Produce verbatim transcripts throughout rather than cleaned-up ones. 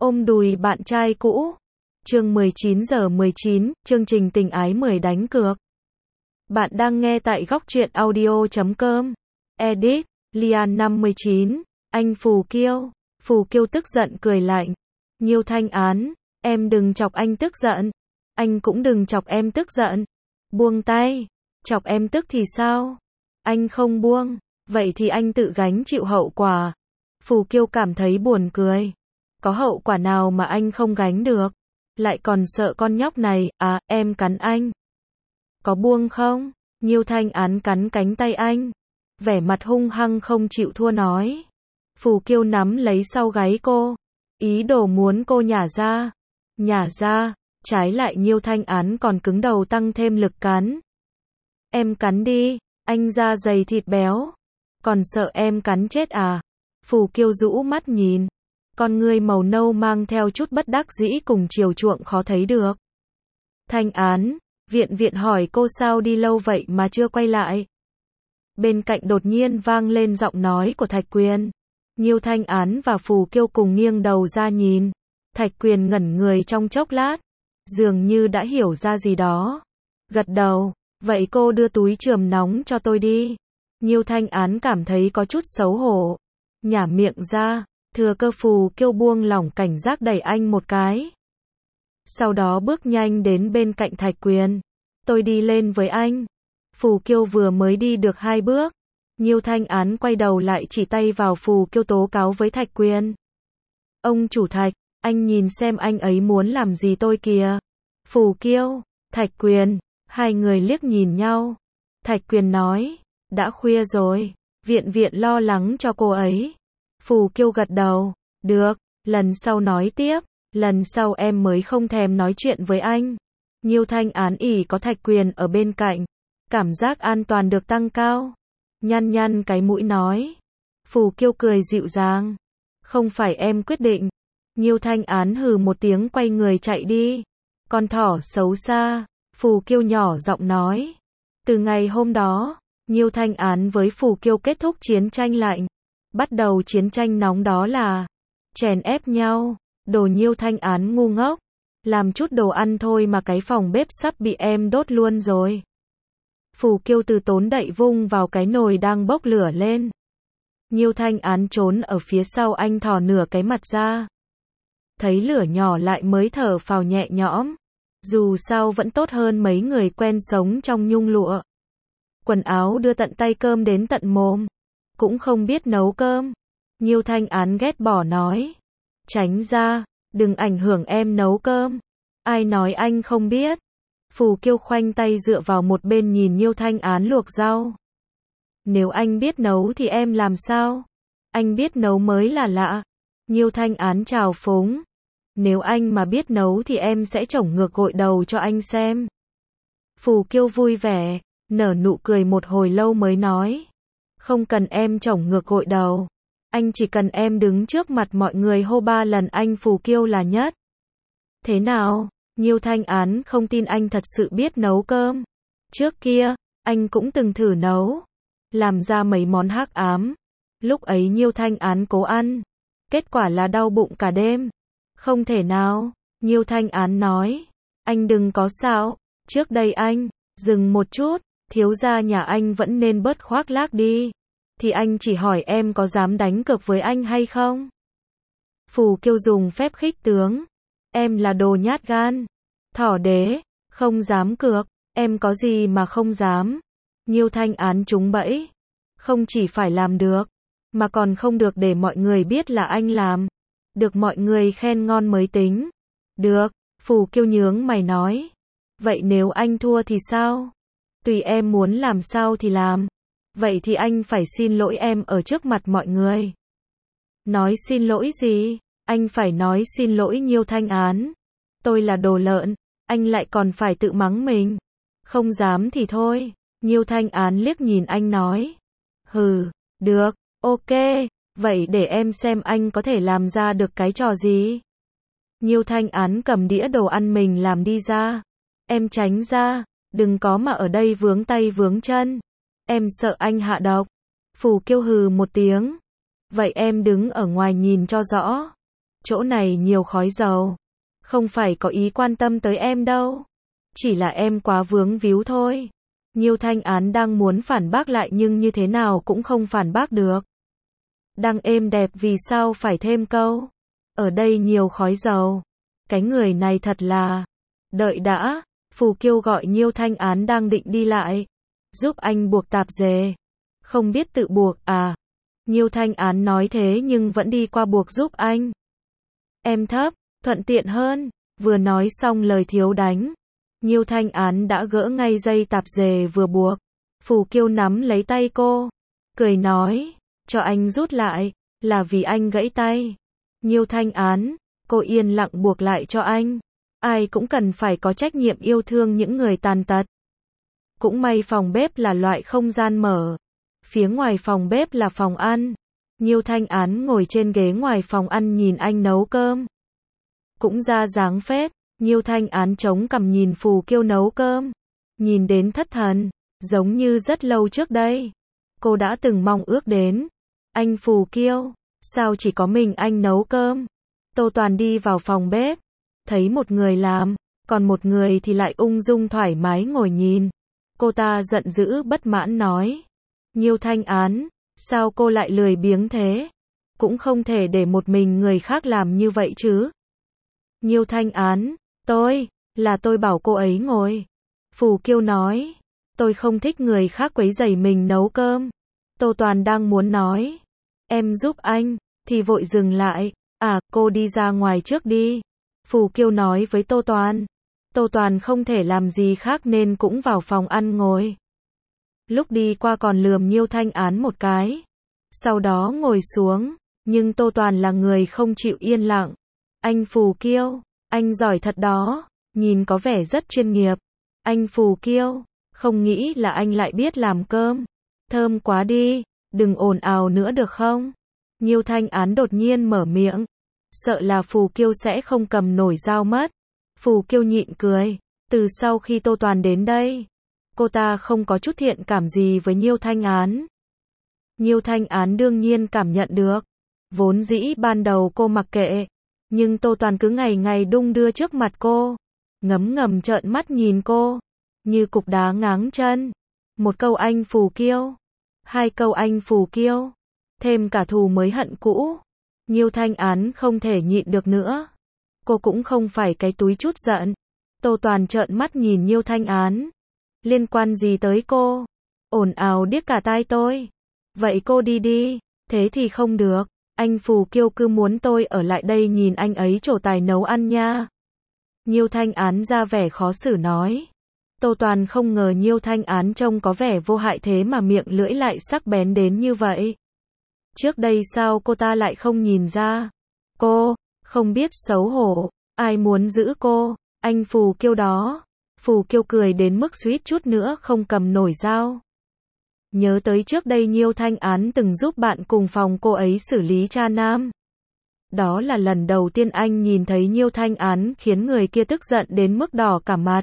Ôm đùi bạn trai cũ. Chương mười chín giờ mười chín, chương trình tình ái mười đánh cược. Bạn đang nghe tại góc truyện audio chấm com. Edit, Lian năm mươi chín, anh Phù Kiêu. Phù Kiêu tức giận cười lạnh. Nhiêu Thanh Án, em đừng chọc anh tức giận. Anh cũng đừng chọc em tức giận. Buông tay. Chọc em tức thì sao? Anh không buông, vậy thì anh tự gánh chịu hậu quả. Phù Kiêu cảm thấy buồn cười. Có hậu quả nào mà anh không gánh được? Lại còn sợ con nhóc này, à, em cắn anh. Có buông không? Nhiêu Thanh Án cắn cánh tay anh. Vẻ mặt hung hăng không chịu thua nói. Phù Kiêu nắm lấy sau gáy cô. Ý đồ muốn cô nhả ra. Nhả ra, trái lại Nhiêu Thanh Án còn cứng đầu tăng thêm lực cắn. Em cắn đi, anh da dày thịt béo. Còn sợ em cắn chết à? Phù Kiêu rũ mắt nhìn. Con ngươi màu nâu mang theo chút bất đắc dĩ cùng chiều chuộng khó thấy được. Thanh Án, viện viện hỏi cô sao đi lâu vậy mà chưa quay lại. Bên cạnh đột nhiên vang lên giọng nói của Thạch Quyền. Nhiêu Thanh Án và Phù Kiêu cùng nghiêng đầu ra nhìn. Thạch Quyền ngẩn người trong chốc lát, dường như đã hiểu ra gì đó. Gật đầu, vậy cô đưa túi chườm nóng cho tôi đi. Nhiêu Thanh Án cảm thấy có chút xấu hổ. Nhả miệng ra. Thừa cơ Phù Kiêu buông lỏng cảnh giác đẩy anh một cái. Sau đó bước nhanh đến bên cạnh Thạch Quyền. Tôi đi lên với anh. Phù Kiêu vừa mới đi được hai bước. Nhiêu Thanh Án quay đầu lại chỉ tay vào Phù Kiêu tố cáo với Thạch Quyền. Ông chủ Thạch, anh nhìn xem anh ấy muốn làm gì tôi kìa. Phù Kiêu, Thạch Quyền, hai người liếc nhìn nhau. Thạch Quyền nói, đã khuya rồi, viện viện lo lắng cho cô ấy. Phù Kiêu gật đầu, được, lần sau nói tiếp, lần sau em mới không thèm nói chuyện với anh. Nhiêu Thanh Án ỉ có Thạch Quyền ở bên cạnh, cảm giác an toàn được tăng cao. Nhăn nhăn cái mũi nói. Phù Kiêu cười dịu dàng, không phải em quyết định. Nhiêu Thanh Án hừ một tiếng quay người chạy đi. Con thỏ xấu xa, Phù Kiêu nhỏ giọng nói. Từ ngày hôm đó, Nhiêu Thanh Án với Phù Kiêu kết thúc chiến tranh lạnh. Bắt đầu chiến tranh nóng đó là chèn ép nhau. Đồ Nhiêu Thanh Án ngu ngốc, làm chút đồ ăn thôi mà cái phòng bếp sắp bị em đốt luôn rồi. Phù Kiêu từ tốn đậy vung vào cái nồi đang bốc lửa lên. Nhiêu Thanh Án trốn ở phía sau anh thò nửa cái mặt ra. Thấy lửa nhỏ lại mới thở phào nhẹ nhõm. Dù sao vẫn tốt hơn mấy người quen sống trong nhung lụa. Quần áo đưa tận tay cơm đến tận mồm. Cũng không biết nấu cơm. Nhiêu Thanh Án ghét bỏ nói. Tránh ra, đừng ảnh hưởng em nấu cơm. Ai nói anh không biết. Phù Kiêu khoanh tay dựa vào một bên nhìn Nhiêu Thanh Án luộc rau. Nếu anh biết nấu thì em làm sao? Anh biết nấu mới là lạ. Nhiêu Thanh Án chào phúng. Nếu anh mà biết nấu thì em sẽ chổng ngược gội đầu cho anh xem. Phù Kiêu vui vẻ, nở nụ cười một hồi lâu mới nói. Không cần em chổng ngược gội đầu. Anh chỉ cần em đứng trước mặt mọi người hô ba lần anh Phù Kiêu là nhất. Thế nào? Nhiêu Thanh Án không tin anh thật sự biết nấu cơm. Trước kia, anh cũng từng thử nấu. Làm ra mấy món hắc ám. Lúc ấy Nhiêu Thanh Án cố ăn. Kết quả là đau bụng cả đêm. Không thể nào. Nhiêu Thanh Án nói. Anh đừng có xạo. Trước đây anh, dừng một chút. Thiếu gia nhà anh vẫn nên bớt khoác lác đi. Thì anh chỉ hỏi em có dám đánh cược với anh hay không? Phù Kiêu dùng phép khích tướng. Em là đồ nhát gan. Thỏ đế, không dám cược. Em có gì mà không dám. Nhiêu Thanh Án trúng bẫy. Không chỉ phải làm được, mà còn không được để mọi người biết là anh làm. Được mọi người khen ngon mới tính. Được, Phù Kiêu nhướng mày nói. Vậy nếu anh thua thì sao? Tùy em muốn làm sao thì làm. Vậy thì anh phải xin lỗi em ở trước mặt mọi người. Nói xin lỗi gì? Anh phải nói xin lỗi Nhiêu Thanh Án. Tôi là đồ lợn, anh lại còn phải tự mắng mình. Không dám thì thôi. Nhiêu Thanh Án liếc nhìn anh nói. Hừ, được, ok, vậy để em xem anh có thể làm ra được cái trò gì. Nhiêu Thanh Án cầm đĩa đồ ăn mình làm đi ra. Em tránh ra, đừng có mà ở đây vướng tay vướng chân. Em sợ anh hạ độc. Phù Kiêu hừ một tiếng. Vậy em đứng ở ngoài nhìn cho rõ. chỗ này nhiều khói dầu. Không phải có ý quan tâm tới em đâu. Chỉ là em quá vướng víu thôi. Nhiêu Thanh Án đang muốn phản bác lại nhưng như thế nào cũng không phản bác được. Đang êm đẹp vì sao phải thêm câu. Ở đây nhiều khói dầu. Cái người này thật là. Đợi đã, Phù Kiêu gọi Nhiêu Thanh Án đang định đi lại. Giúp anh buộc tạp dề. Không biết tự buộc à? Nhiêu Thanh Án nói thế nhưng vẫn đi qua buộc giúp anh. Em thấp, thuận tiện hơn. Vừa nói xong lời thiếu đánh. Nhiêu Thanh Án đã gỡ ngay dây tạp dề vừa buộc. Phù Kiêu nắm lấy tay cô. Cười nói, cho anh rút lại, là vì anh gãy tay. Nhiêu Thanh Án, cô yên lặng buộc lại cho anh. Ai cũng cần phải có trách nhiệm yêu thương những người tàn tật. Cũng may phòng bếp là loại không gian mở. Phía ngoài phòng bếp là phòng ăn. Nhiêu Thanh Án ngồi trên ghế ngoài phòng ăn nhìn anh nấu cơm. Cũng ra dáng phết. Nhiêu Thanh Án chống cằm nhìn Phù Kiêu nấu cơm. Nhìn đến thất thần. Giống như rất lâu trước đây. Cô đã từng mong ước đến. Anh Phù Kiêu, sao chỉ có mình anh nấu cơm? Tô Toàn đi vào phòng bếp. Thấy một người làm. Còn một người thì lại ung dung thoải mái ngồi nhìn. Cô ta giận dữ bất mãn nói. Nhiêu Thanh Án, sao cô lại lười biếng thế? Cũng không thể để một mình người khác làm như vậy chứ. Nhiêu Thanh Án, tôi, là tôi bảo cô ấy ngồi. Phù Kiêu nói, tôi không thích người khác quấy rầy mình nấu cơm. Tô Toàn đang muốn nói, em giúp anh, thì vội dừng lại. À, cô đi ra ngoài trước đi. Phù Kiêu nói với Tô Toàn. Tô Toàn không thể làm gì khác nên cũng vào phòng ăn ngồi. Lúc đi qua còn lườm Nhiêu Thanh Án một cái. Sau đó ngồi xuống. Nhưng Tô Toàn là người không chịu yên lặng. Anh Phù Kiêu, anh giỏi thật đó. Nhìn có vẻ rất chuyên nghiệp. Anh Phù Kiêu, không nghĩ là anh lại biết làm cơm. Thơm quá đi, đừng ồn ào nữa được không? Nhiêu Thanh Án đột nhiên mở miệng. Sợ là Phù Kiêu sẽ không cầm nổi dao mất. Phù Kiêu nhịn cười. Từ sau khi Tô Toàn đến đây, cô ta không có chút thiện cảm gì với Nhiêu Thanh Án. Nhiêu Thanh Án đương nhiên cảm nhận được. Vốn dĩ ban đầu cô mặc kệ. Nhưng Tô Toàn cứ ngày ngày đung đưa trước mặt cô. Ngấm ngầm trợn mắt nhìn cô. Như cục đá ngáng chân. Một câu anh Phù Kiêu. Hai câu anh Phù Kiêu. Thêm cả thù mới hận cũ. Nhiêu Thanh Án không thể nhịn được nữa. Cô cũng không phải cái túi chút giận. Tô Toàn trợn mắt nhìn Nhiêu Thanh Án. Liên quan gì tới cô? Ồn ào điếc cả tai tôi. Vậy cô đi đi. Thế thì không được. Anh Phù Kiêu cứ muốn tôi ở lại đây nhìn anh ấy trổ tài nấu ăn nha. Nhiêu Thanh Án ra vẻ khó xử nói. Tô Toàn không ngờ Nhiêu Thanh Án trông có vẻ vô hại thế mà miệng lưỡi lại sắc bén đến như vậy. Trước đây sao cô ta lại không nhìn ra? Cô, không biết xấu hổ. Ai muốn giữ cô? Anh Phù Kiêu đó. Phù Kiêu cười đến mức suýt chút nữa không cầm nổi dao. Nhớ tới trước đây Nhiêu Thanh Án từng giúp bạn cùng phòng cô ấy xử lý cha nam. Đó là lần đầu tiên anh nhìn thấy Nhiêu Thanh Án khiến người kia tức giận đến mức đỏ cả mặt.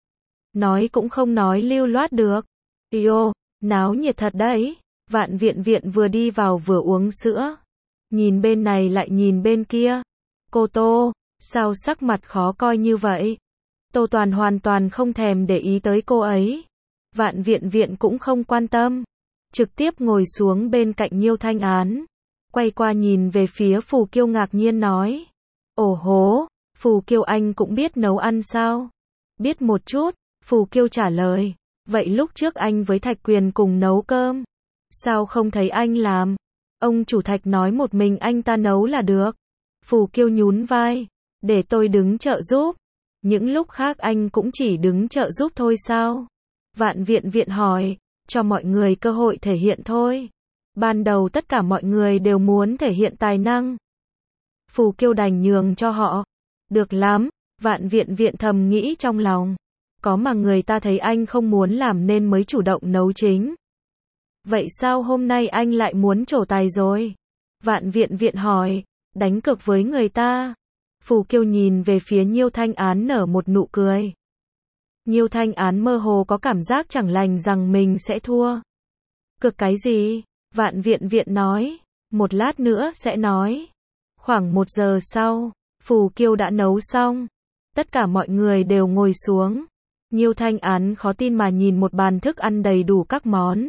Nói cũng không nói lưu loát được. Yêu, náo nhiệt thật đấy. Vạn Viện Viện vừa đi vào vừa uống sữa. Nhìn bên này lại nhìn bên kia. Cô Tô, sao sắc mặt khó coi như vậy? Tô Toàn hoàn toàn không thèm để ý tới cô ấy. Vạn Viện Viện cũng không quan tâm. Trực tiếp ngồi xuống bên cạnh Nhiêu Thanh Án. Quay qua nhìn về phía Phù Kiêu ngạc nhiên nói. Ồ hố, Phù Kiêu anh cũng biết nấu ăn sao? Biết một chút, Phù Kiêu trả lời. Vậy lúc trước anh với Thạch Quyền cùng nấu cơm. Sao không thấy anh làm? Ông chủ Thạch nói một mình anh ta nấu là được. Phù Kiêu nhún vai. Để tôi đứng trợ giúp. Những lúc khác anh cũng chỉ đứng trợ giúp thôi sao? Vạn Viện Viện hỏi. Cho mọi người cơ hội thể hiện thôi. Ban đầu tất cả mọi người đều muốn thể hiện tài năng. Phù Kiêu đành nhường cho họ. Được lắm, Vạn Viện Viện thầm nghĩ trong lòng. Có mà người ta thấy anh không muốn làm nên mới chủ động nấu chính. Vậy sao hôm nay anh lại muốn trổ tài rồi? Vạn Viện Viện hỏi. Đánh cược với người ta. Phù Kiêu nhìn về phía Nhiêu Thanh Án nở một nụ cười. Nhiêu Thanh Án mơ hồ có cảm giác chẳng lành rằng mình sẽ thua. Cược cái gì? Vạn Viện Viện nói. Một lát nữa sẽ nói. Khoảng một giờ sau, Phù Kiêu đã nấu xong. Tất cả mọi người đều ngồi xuống. Nhiêu Thanh Án khó tin mà nhìn một bàn thức ăn đầy đủ các món.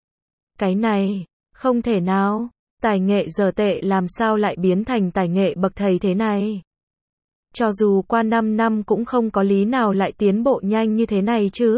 Cái này, không thể nào, tài nghệ giờ tệ làm sao lại biến thành tài nghệ bậc thầy thế này. Cho dù qua năm năm cũng không có lý nào lại tiến bộ nhanh như thế này chứ.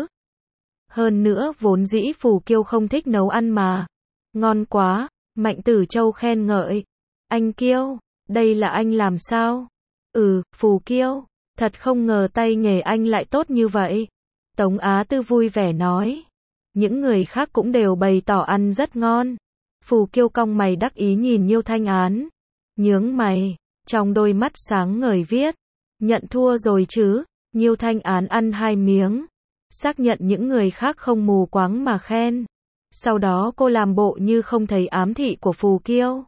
Hơn nữa vốn dĩ Phù Kiêu không thích nấu ăn mà. Ngon quá, Mạnh Tử Châu khen ngợi. Anh Kiêu, đây là anh làm sao? Ừ, Phù Kiêu, thật không ngờ tay nghề anh lại tốt như vậy. Tống Á Tư vui vẻ nói. Những người khác cũng đều bày tỏ ăn rất ngon. Phù Kiêu cong mày đắc ý nhìn Nhiêu Thanh Án. Nhướng mày, trong đôi mắt sáng ngời viết. Nhận thua rồi chứ. Nhiêu Thanh Án ăn hai miếng. Xác nhận những người khác không mù quáng mà khen. Sau đó cô làm bộ như không thấy ám thị của Phù Kiêu.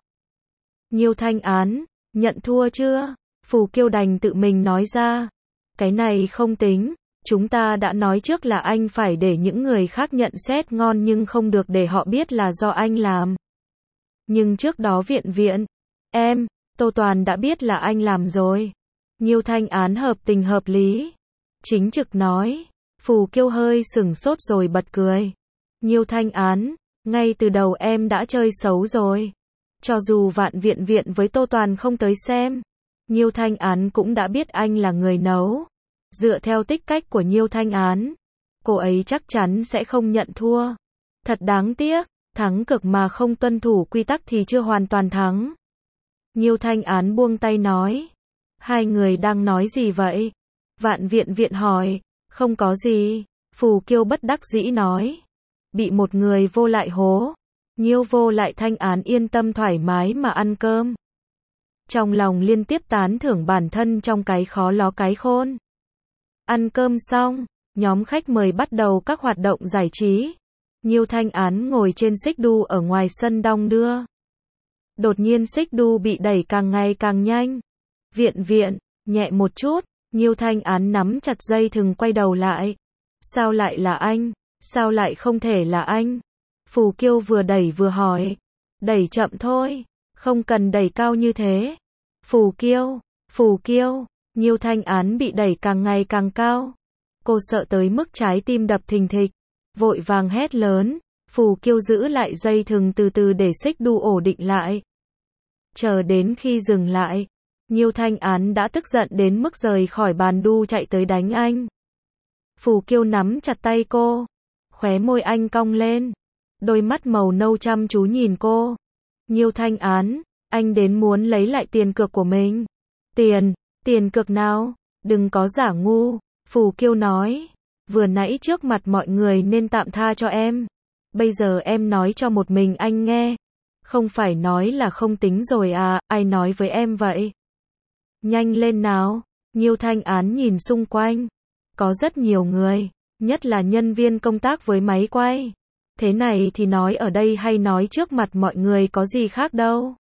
Nhiêu Thanh Án, nhận thua chưa? Phù Kiêu đành tự mình nói ra. Cái này không tính. Chúng ta đã nói trước là anh phải để những người khác nhận xét ngon nhưng không được để họ biết là do anh làm. Nhưng trước đó viện viện, em, Tô Toàn đã biết là anh làm rồi. Nhiêu Thanh Án hợp tình hợp lý. Chính trực nói. Phù Kiêu hơi sửng sốt rồi bật cười. Nhiêu Thanh Án, ngay từ đầu em đã chơi xấu rồi. Cho dù vạn viện viện với Tô Toàn không tới xem, Nhiêu Thanh Án cũng đã biết anh là người nấu. Dựa theo tích cách của Nhiêu Thanh Án, cô ấy chắc chắn sẽ không nhận thua. Thật đáng tiếc, thắng cực mà không tuân thủ quy tắc thì chưa hoàn toàn thắng. Nhiêu Thanh Án buông tay nói. Hai người đang nói gì vậy? Vạn viện viện hỏi. Không có gì. Phù Kiêu bất đắc dĩ nói. Bị một người vô lại hố. Nhiêu vô lại Thanh Án yên tâm thoải mái mà ăn cơm. Trong lòng liên tiếp tán thưởng bản thân trong cái khó ló cái khôn. Ăn cơm xong, nhóm khách mời bắt đầu các hoạt động giải trí. Nhiêu Thanh Án ngồi trên xích đu ở ngoài sân đong đưa. Đột nhiên xích đu bị đẩy càng ngày càng nhanh. Viện viện, nhẹ một chút, Nhiêu Thanh Án nắm chặt dây thừng quay đầu lại. Sao lại là anh? Sao lại không thể là anh? Phù Kiêu vừa đẩy vừa hỏi. Đẩy chậm thôi, không cần đẩy cao như thế. Phù Kiêu, Phù Kiêu, Nhiêu Thanh Án bị đẩy càng ngày càng cao. Cô sợ tới mức trái tim đập thình thịch, vội vàng hét lớn. Phù Kiêu giữ lại dây thừng từ từ để xích đu ổn định lại. Chờ đến khi dừng lại, Nhiêu Thanh Án đã tức giận đến mức rời khỏi bàn đu chạy tới đánh anh. Phù Kiêu nắm chặt tay cô, khóe môi anh cong lên, đôi mắt màu nâu chăm chú nhìn cô. Nhiêu Thanh Án, anh đến muốn lấy lại tiền cược của mình. Tiền, tiền cược nào? Đừng có giả ngu, Phù Kiêu nói. Vừa nãy trước mặt mọi người nên tạm tha cho em. Bây giờ em nói cho một mình anh nghe. Không phải nói là không tính rồi à, ai nói với em vậy? Nhanh lên nào. Nhiêu Thanh Án nhìn xung quanh. Có rất nhiều người, nhất là nhân viên công tác với máy quay. Thế này thì nói ở đây hay nói trước mặt mọi người có gì khác đâu.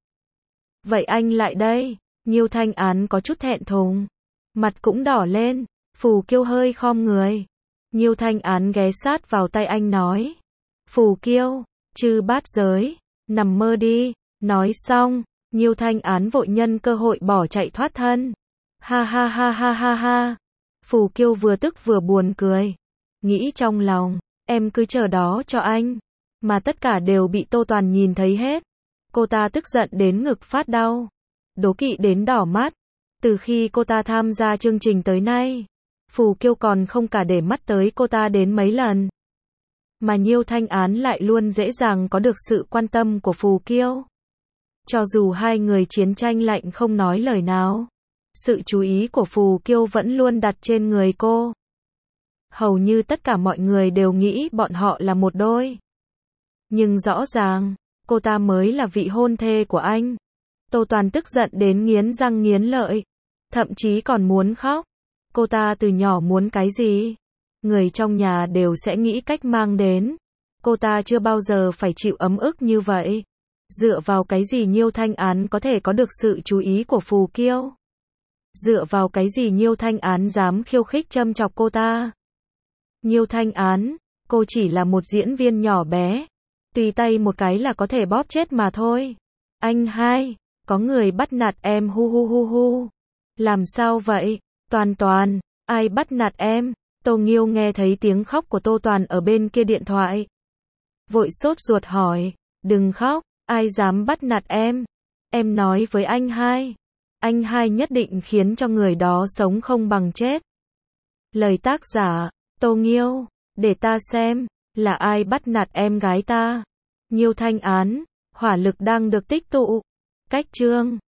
Vậy anh lại đây. Nhiêu Thanh Án có chút thẹn thùng. Mặt cũng đỏ lên. Phù Kiêu hơi khom người. Nhiêu Thanh Án ghé sát vào tay anh nói. Phù Kiêu, chư bát giới, nằm mơ đi. Nói xong, Nhiêu Thanh Án vội nhân cơ hội bỏ chạy thoát thân. Ha ha ha ha ha ha. Phù Kiêu vừa tức vừa buồn cười. Nghĩ trong lòng, em cứ chờ đó cho anh. Mà tất cả đều bị Tô Toàn nhìn thấy hết. Cô ta tức giận đến ngực phát đau. Đố kỵ đến đỏ mắt. Từ khi cô ta tham gia chương trình tới nay, Phù Kiêu còn không cả để mắt tới cô ta đến mấy lần. Mà Nhiêu Thanh Án lại luôn dễ dàng có được sự quan tâm của Phù Kiêu. Cho dù hai người chiến tranh lạnh không nói lời nào, sự chú ý của Phù Kiêu vẫn luôn đặt trên người cô. Hầu như tất cả mọi người đều nghĩ bọn họ là một đôi. Nhưng rõ ràng, cô ta mới là vị hôn thê của anh. Tô Toàn tức giận đến nghiến răng nghiến lợi, thậm chí còn muốn khóc. Cô ta từ nhỏ muốn cái gì, người trong nhà đều sẽ nghĩ cách mang đến. Cô ta chưa bao giờ phải chịu ấm ức như vậy. Dựa vào cái gì Nhiêu Thanh Án có thể có được sự chú ý của Phù Kiêu? Dựa vào cái gì Nhiêu Thanh Án dám khiêu khích châm chọc cô ta? Nhiêu Thanh Án, cô chỉ là một diễn viên nhỏ bé. Tùy tay một cái là có thể bóp chết mà thôi. Anh hai, có người bắt nạt em hu hu hu hu. Làm sao vậy? Toàn Toàn, ai bắt nạt em? Tô Nghiêu nghe thấy tiếng khóc của Tô Toàn ở bên kia điện thoại. Vội sốt ruột hỏi, đừng khóc, ai dám bắt nạt em? Em nói với anh hai. Anh hai nhất định khiến cho người đó sống không bằng chết. Lời tác giả, Tô Nghiêu, để ta xem, là ai bắt nạt em gái ta? Nhiêu Thanh án, hỏa lực đang được tích tụ. Cách chương